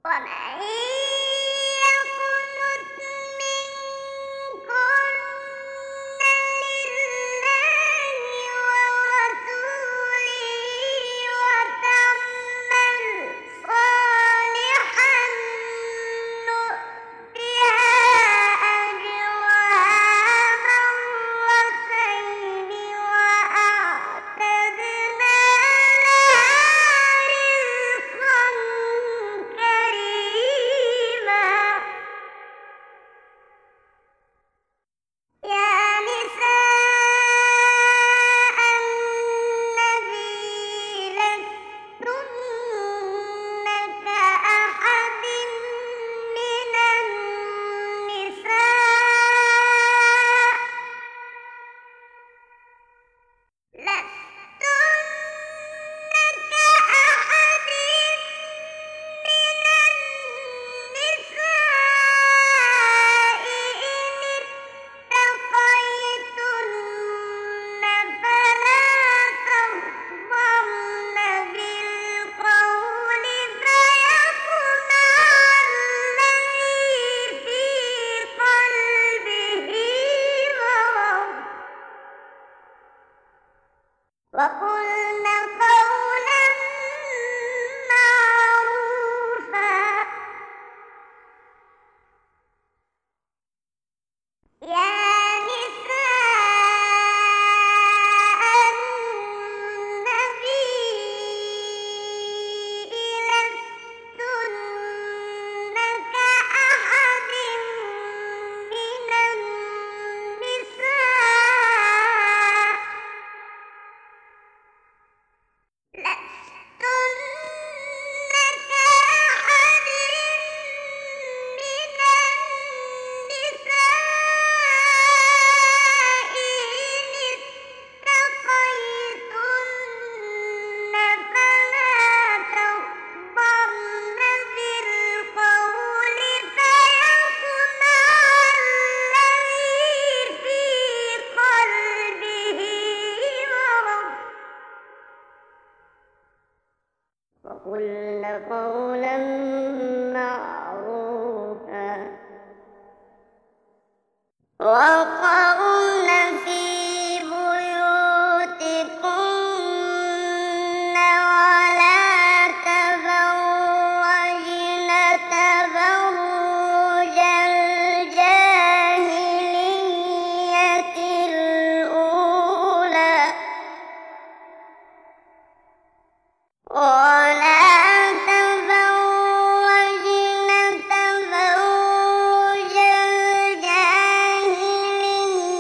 ومن يقنت منكن لله ورسوله وتعمل صالحا نؤتها أجرها مرتين وأعتدنا لها رزقا كريما. يا نساء النبي لستن كأحد من النساء وقلن قولا معروفا. يا نساء النبي لستن كأحد من النساء وقلن قولا معروفا. وقرن في بيوتكن ولا تبرجن تبرج الجاهلية الأولى ولا تبرجن تبرج الجاهلية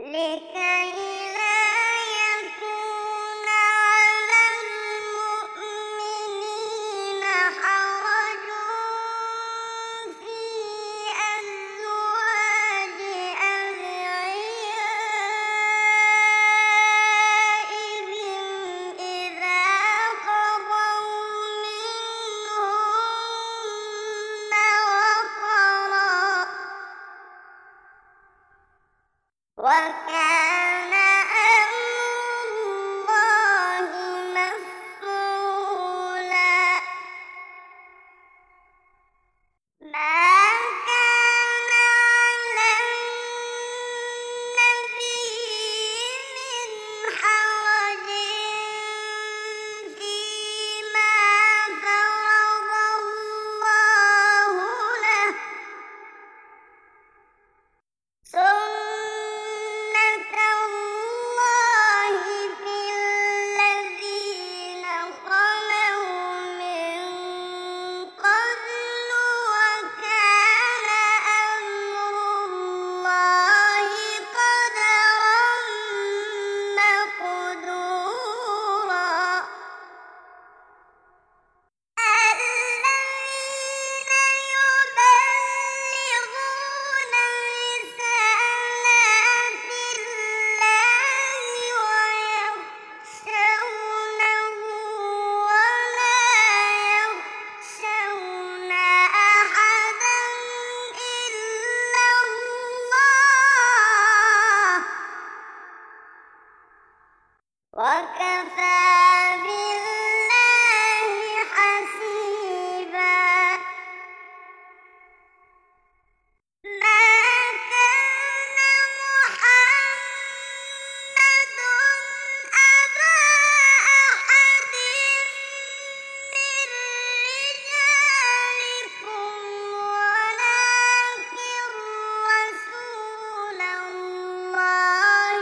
لكي لا يكون على المؤمنين حرج في أزواج أدعيائهم إذا قضوا منهن وطرا، وكان أمر الله مفعولا. ما كان على النبي من حرج فيما فرض الله له، سنة الله في الذين خلوا من قبل، وكان أمر الله قدرا مقدورا. الذين يبلغون رسالات الله ويخشونه ولا يخشون أحدا إلا الله، وكفى بالله حسيبا. ما كان محمد أبا أحد من رجالكم ولكن رسول الله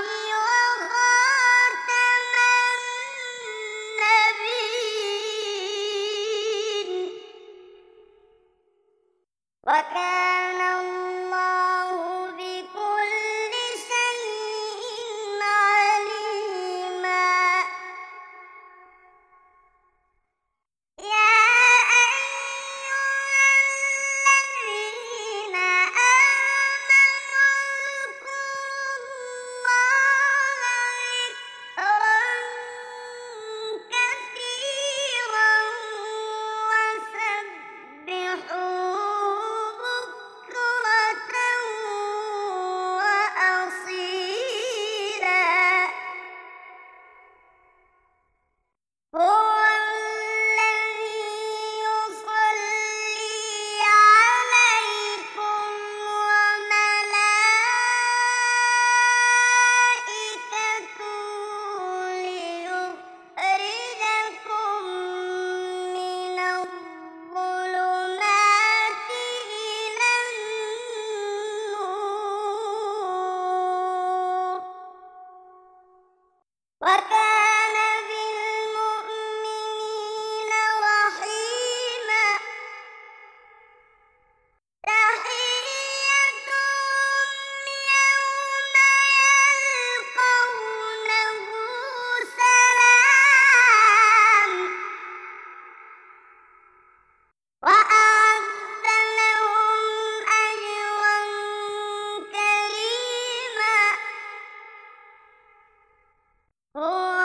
وخاتم النبيين، وكان الله بكل شيء عليما. يا أيها الذين آمنوا اذكروا الله ذكرا كثيرا وسبحوه بكرة وأصيلا. هو الذي يصلي عليكم وملائكته ليخرجكم من الظلمات إلى النور، وكان بالمؤمنين رحيما. تحيتهم يوم يلقونه سلام، وأعد لهم أجرا كريما. هو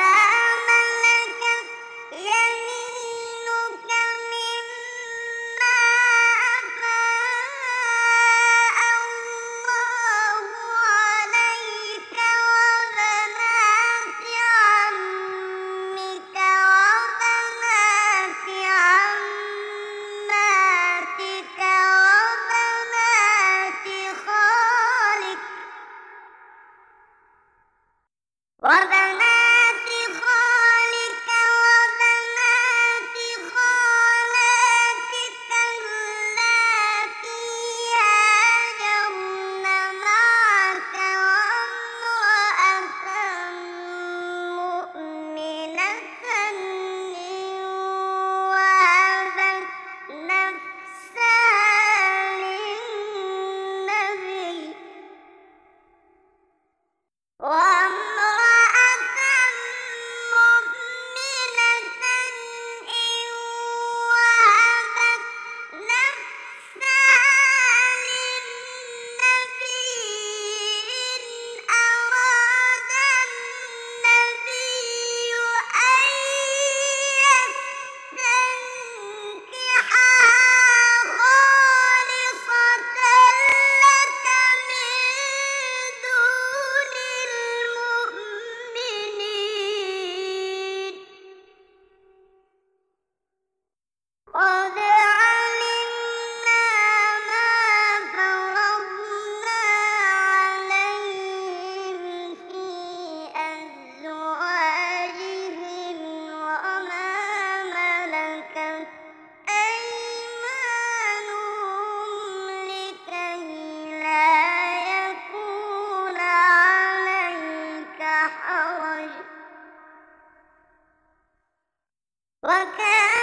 وما ملكت يمينك مما أفاء الله عليك وبنات عمك وبنات عماتك وبنات خالك وبنات خالاتك اللاتي هاجرن معك وامرأة مؤمنة إن وهبت نفسها للنبي وامرأة مؤمنة إن وهبت نفسها للنبي إن أراد النبي أن يستنكحها خالصة لك من دون المؤمنين قد علمنا ما فرضنا عليهم في أزواجهم وما ملكت أيمانهم لكي لا يكون عليك حرج وكان